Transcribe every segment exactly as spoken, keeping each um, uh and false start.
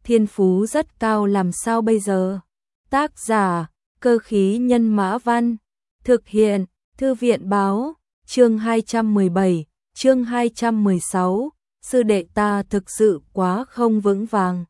thiên phú rất cao làm sao bây giờ? Tác giả, Cơ khí nhân mã văn, thực hiện, Thư viện báo, chương hai trăm mười bảy, chương hai trăm mười sáu, sư đệ ta thực sự quá không vững vàng.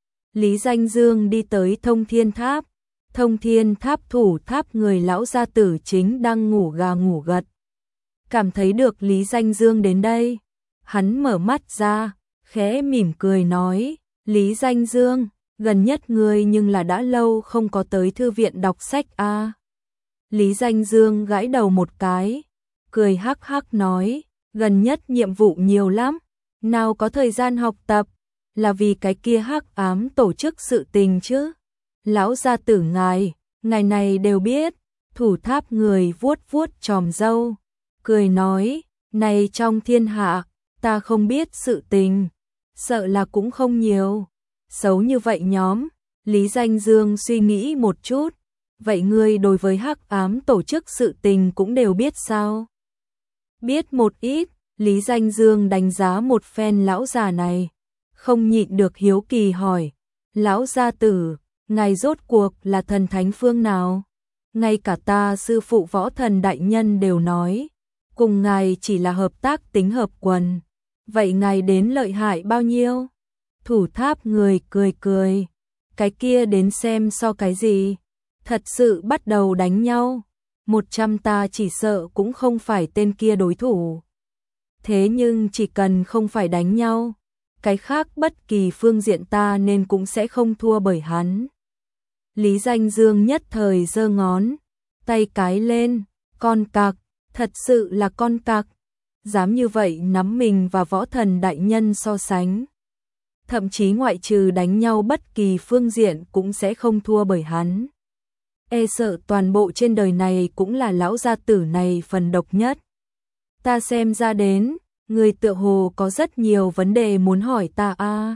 Lý Danh Dương đi tới Thông Thiên Tháp, Thông Thiên Tháp thủ tháp người lão gia tử chính đang ngủ gà ngủ gật. Cảm thấy được Lý Danh Dương đến đây, hắn mở mắt ra, khẽ mỉm cười nói, Lý Danh Dương, gần nhất ngươi nhưng là đã lâu không có tới thư viện đọc sách a. À. Lý Danh Dương gãi đầu một cái, cười hắc hắc nói, gần nhất nhiệm vụ nhiều lắm, nào có thời gian học tập, là vì cái kia hắc ám tổ chức sự tình chứ. Lão gia tử ngài, ngài này đều biết, thủ tháp người vuốt vuốt chòm râu, cười nói, này trong thiên hạ, ta không biết sự tình, sợ là cũng không nhiều. Xấu như vậy nhóm, Lý Danh Dương suy nghĩ một chút, vậy ngươi đối với hắc ám tổ chức sự tình cũng đều biết sao? Biết một ít, Lý Danh Dương đánh giá một phen lão già này, không nhịn được hiếu kỳ hỏi, lão gia tử, ngài rốt cuộc là thần thánh phương nào? Ngay cả ta sư phụ võ thần đại nhân đều nói, cùng ngài chỉ là hợp tác tính hợp quần, vậy ngài đến lợi hại bao nhiêu? Thủ tháp người cười cười, cái kia đến xem so cái gì, thật sự bắt đầu đánh nhau, một trăm ta chỉ sợ cũng không phải tên kia đối thủ. Thế nhưng chỉ cần không phải đánh nhau, cái khác bất kỳ phương diện ta nên cũng sẽ không thua bởi hắn. Lý Danh Dương nhất thời giơ ngón tay cái lên, con cặc, thật sự là con cặc, dám như vậy nắm mình và võ thần đại nhân so sánh. Thậm chí ngoại trừ đánh nhau bất kỳ phương diện cũng sẽ không thua bởi hắn. E sợ toàn bộ trên đời này cũng là lão gia tử này phần độc nhất. Ta xem ra đến, người tựa hồ có rất nhiều vấn đề muốn hỏi ta a. À.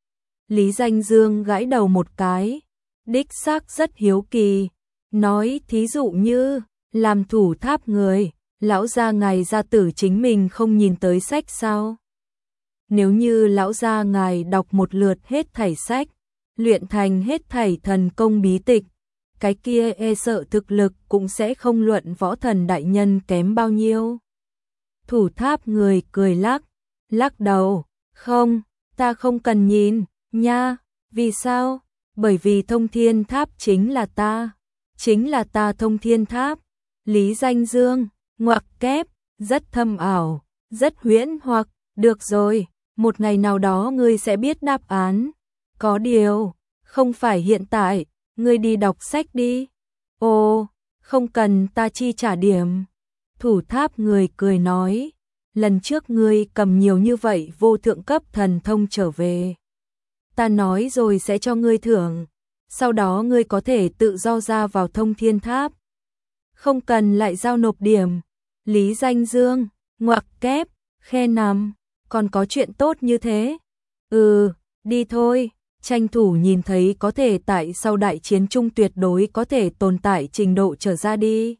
Lý Danh Dương gãi đầu một cái, đích xác rất hiếu kỳ, nói thí dụ như, làm thủ tháp người, lão gia ngài gia tử chính mình không nhìn tới sách sao? Nếu như lão gia ngài đọc một lượt hết thảy sách, luyện thành hết thảy thần công bí tịch, cái kia e sợ thực lực cũng sẽ không luận võ thần đại nhân kém bao nhiêu. Thủ tháp người cười lắc, lắc đầu, không, ta không cần nhìn, nha, vì sao? Bởi vì Thông Thiên Tháp chính là ta, chính là ta Thông Thiên Tháp. Lý Danh Dương, ngoặc kép, rất thâm ảo, rất huyễn hoặc, được rồi, một ngày nào đó ngươi sẽ biết đáp án. Có điều, không phải hiện tại, ngươi đi đọc sách đi. Ồ, không cần ta chi trả điểm. Thủ tháp người cười nói, lần trước ngươi cầm nhiều như vậy vô thượng cấp thần thông trở về. Ta nói rồi sẽ cho ngươi thưởng, sau đó ngươi có thể tự do ra vào Thông Thiên Tháp. Không cần lại giao nộp điểm. Lý Danh Dương, ngoặc kép, khe nằm, còn có chuyện tốt như thế. Ừ, đi thôi, tranh thủ nhìn thấy có thể tại sau đại chiến chung tuyệt đối có thể tồn tại trình độ trở ra đi.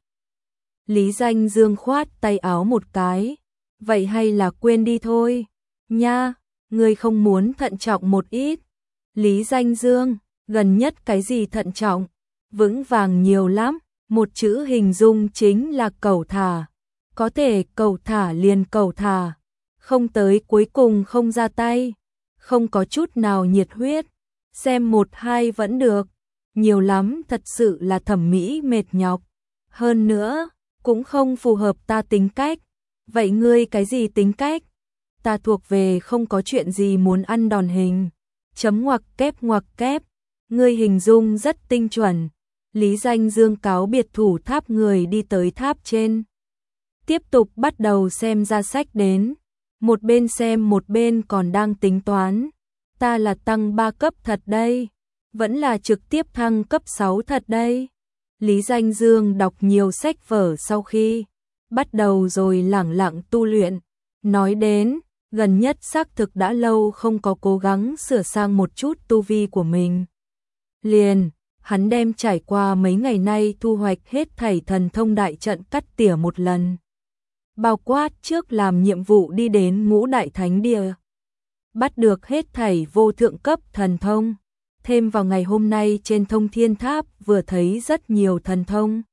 Lý Danh Dương khoát tay áo một cái, vậy hay là quên đi thôi, nha, ngươi không muốn thận trọng một ít. Lý Danh Dương, gần nhất cái gì thận trọng, vững vàng nhiều lắm, một chữ hình dung chính là cầu thả, có thể cầu thả liền cầu thả, không tới cuối cùng không ra tay, không có chút nào nhiệt huyết, xem một hai vẫn được, nhiều lắm thật sự là thẩm mỹ mệt nhọc, hơn nữa, cũng không phù hợp ta tính cách. Vậy ngươi cái gì tính cách? Ta thuộc về không có chuyện gì muốn ăn đòn hình. Chấm ngoặc kép ngoặc kép, ngươi hình dung rất tinh chuẩn. Lý Danh Dương cáo biệt thủ tháp người đi tới tháp trên. Tiếp tục bắt đầu xem ra sách đến. Một bên xem một bên còn đang tính toán. Ta là tăng ba cấp thật đây, vẫn là trực tiếp thăng cấp sáu thật đây. Lý Danh Dương đọc nhiều sách vở sau khi bắt đầu rồi lẳng lặng tu luyện. Nói đến, gần nhất xác thực đã lâu không có cố gắng sửa sang một chút tu vi của mình. Liền, hắn đem trải qua mấy ngày nay thu hoạch hết thảy thần thông đại trận cắt tỉa một lần. Bao quát trước làm nhiệm vụ đi đến ngũ đại thánh địa. bắt được hết thảy vô thượng cấp thần thông. Thêm vào ngày hôm nay trên Thông Thiên Tháp vừa thấy rất nhiều thần thông.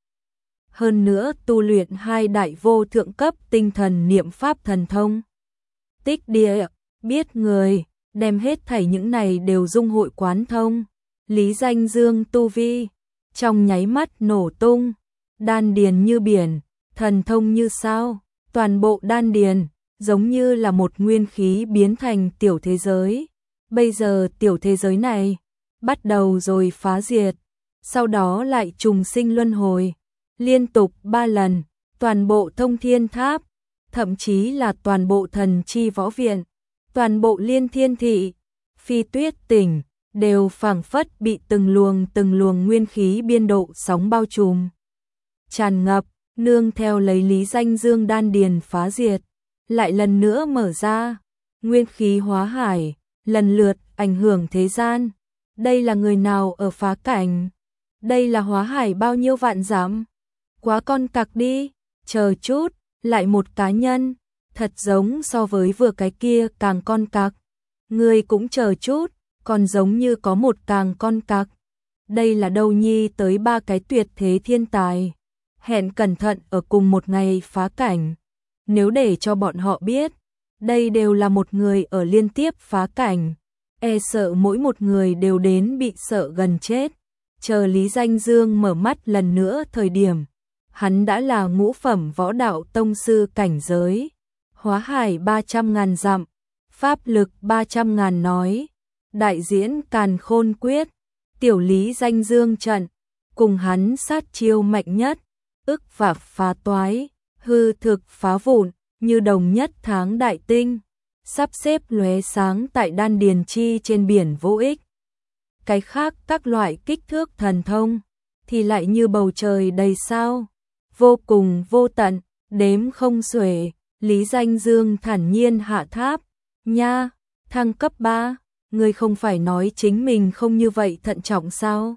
Hơn nữa tu luyện hai đại vô thượng cấp tinh thần niệm pháp thần thông. Tích địa, biết người, đem hết thảy những này đều dung hội quán thông. Lý Danh Dương tu vi, trong nháy mắt nổ tung, đan điền như biển, thần thông như sao, toàn bộ đan điền, giống như là một nguyên khí biến thành tiểu thế giới. Bây giờ tiểu thế giới này, bắt đầu rồi phá diệt, sau đó lại trùng sinh luân hồi, liên tục ba lần, toàn bộ Thông Thiên Tháp, thậm chí là toàn bộ Thần Chi Võ Viện, toàn bộ Liên Thiên Thị, Phi Tuyết Tỉnh, đều phảng phất bị từng luồng từng luồng nguyên khí biên độ sóng bao trùm. Tràn ngập, nương theo lấy Lý Danh Dương đan điền phá diệt, lại lần nữa mở ra, nguyên khí hóa hải, lần lượt ảnh hưởng thế gian. Đây là người nào ở phá cảnh? Đây là hóa hải bao nhiêu vạn dặm? Quá con cặc đi, chờ chút, lại một cá nhân, thật giống so với vừa cái kia càng con cặc. Người cũng chờ chút, còn giống như có một càng con cặc. Đây là đâu nhi tới ba cái tuyệt thế thiên tài. Hẹn cẩn thận ở cùng một ngày phá cảnh. Nếu để cho bọn họ biết, đây đều là một người ở liên tiếp phá cảnh, e sợ mỗi một người đều đến bị sợ gần chết. Chờ Lý Danh Dương mở mắt lần nữa thời điểm, hắn đã là ngũ phẩm võ đạo tông sư cảnh giới, hóa hải ba trăm ngàn dặm, pháp lực ba trăm ngàn nói, đại diễn càn khôn quyết, tiểu Lý Danh Dương trận, cùng hắn sát chiêu mạnh nhất, ức và phá toái, hư thực phá vụn, như đồng nhất tháng đại tinh, sắp xếp lóe sáng tại đan điền chi trên biển vô ích. Cái khác các loại kích thước thần thông, thì lại như bầu trời đầy sao, vô cùng vô tận, đếm không xuể. Lý Danh Dương thản nhiên hạ tháp, nha, thăng cấp ba, ngươi không phải nói chính mình không như vậy thận trọng sao?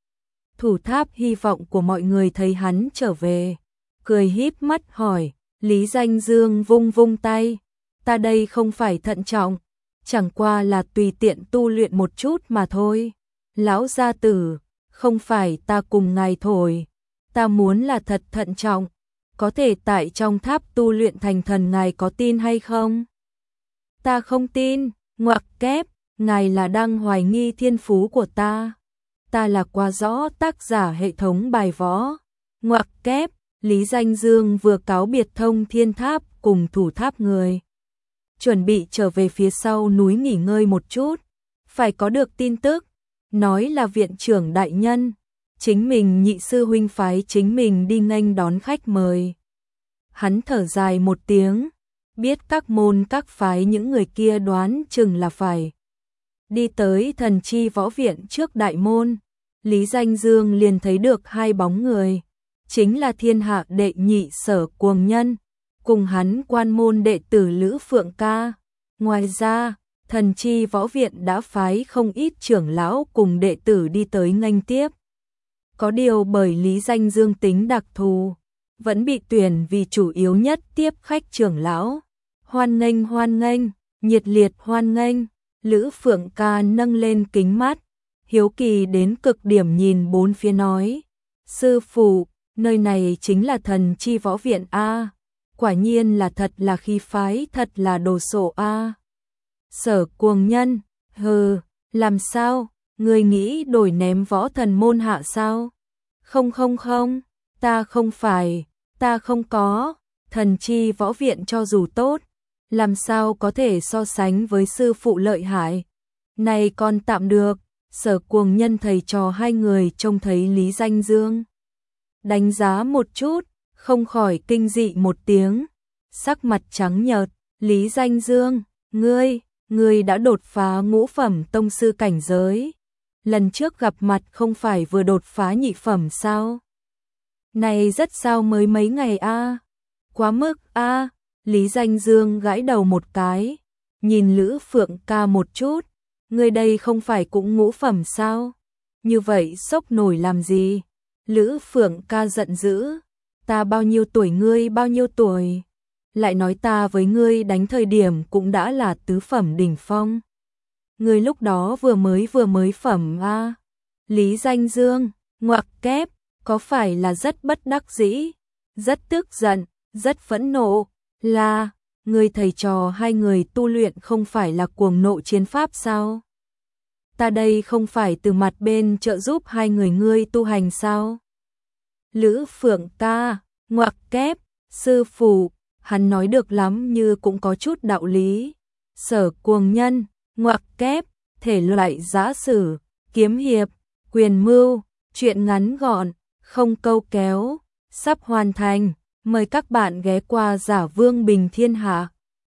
Thủ tháp hy vọng của mọi người thấy hắn trở về, cười híp mắt hỏi. Lý Danh Dương vung vung tay, ta đây không phải thận trọng, chẳng qua là tùy tiện tu luyện một chút mà thôi. Lão gia tử, không phải ta cùng ngài thổi, ta muốn là thật thận trọng, có thể tại trong tháp tu luyện thành thần, ngài có tin hay không? Ta không tin, ngoặc kép, ngài là đang hoài nghi thiên phú của ta. Ta là quá rõ tác giả hệ thống bài võ, ngoặc kép. Lý Danh Dương vừa cáo biệt Thông Thiên Tháp cùng thủ tháp người, chuẩn bị trở về phía sau núi nghỉ ngơi một chút, phải có được tin tức, nói là viện trưởng đại nhân, chính mình nhị sư huynh phái chính mình đi nghênh đón khách mời. Hắn thở dài một tiếng, biết các môn các phái những người kia đoán chừng là phải đi tới Thần Chi Võ Viện trước đại môn. Lý Danh Dương liền thấy được hai bóng người, chính là thiên hạ đệ nhị Sở Cuồng Nhân, cùng hắn quan môn đệ tử Lữ Phượng Ca. Ngoài ra, Thần Chi Võ Viện đã phái không ít trưởng lão cùng đệ tử đi tới nghênh tiếp. Có điều bởi Lý Danh Dương tính đặc thù, vẫn bị tuyển vì chủ yếu nhất tiếp khách trưởng lão. Hoan nghênh hoan nghênh, nhiệt liệt hoan nghênh. Lữ Phượng Ca nâng lên kính mắt, hiếu kỳ đến cực điểm nhìn bốn phía nói, sư phụ, nơi này chính là Thần Chi Võ Viện a, quả nhiên là thật là khí phái, thật là đồ sộ a. Sở Cuồng Nhân, hừ, làm sao, người nghĩ đổi ném võ thần môn hạ sao? Không không không, ta không phải, ta không có, Thần Chi Võ Viện cho dù tốt, làm sao có thể so sánh với sư phụ lợi hại. Này còn tạm được. Sở Cuồng Nhân thầy trò hai người trông thấy Lý Danh Dương, đánh giá một chút, không khỏi kinh dị một tiếng, sắc mặt trắng nhợt. Lý Danh Dương, ngươi, ngươi đã đột phá ngũ phẩm tông sư cảnh giới. Lần trước gặp mặt không phải vừa đột phá nhị phẩm sao? Này rất sao mới mấy ngày a, à? Quá mức a. À? Lý Danh Dương gãi đầu một cái, nhìn Lữ Phượng Ca một chút. Ngươi đây không phải cũng ngũ phẩm sao? Như vậy sốc nổi làm gì? Lữ Phượng Ca giận dữ, ta bao nhiêu tuổi ngươi bao nhiêu tuổi? Lại nói ta với ngươi đánh thời điểm cũng đã là tứ phẩm đỉnh phong. người lúc đó vừa mới vừa mới phẩm a. Lý Danh Dương, ngoặc kép, có phải là rất bất đắc dĩ, rất tức giận, rất phẫn nộ, là, người thầy trò hai người tu luyện không phải là cuồng nộ chiến pháp sao? Ta đây không phải từ mặt bên trợ giúp hai người ngươi tu hành sao? Lữ Phượng ta, ngoặc kép, sư phụ, hắn nói được lắm như cũng có chút đạo lý. Sở Cuồng Nhân, ngoặc kép, thể loại giã sử, kiếm hiệp, quyền mưu, truyện ngắn gọn, không câu kéo, sắp hoàn thành, mời các bạn ghé qua Giả Vương Bình Thiên Hạ.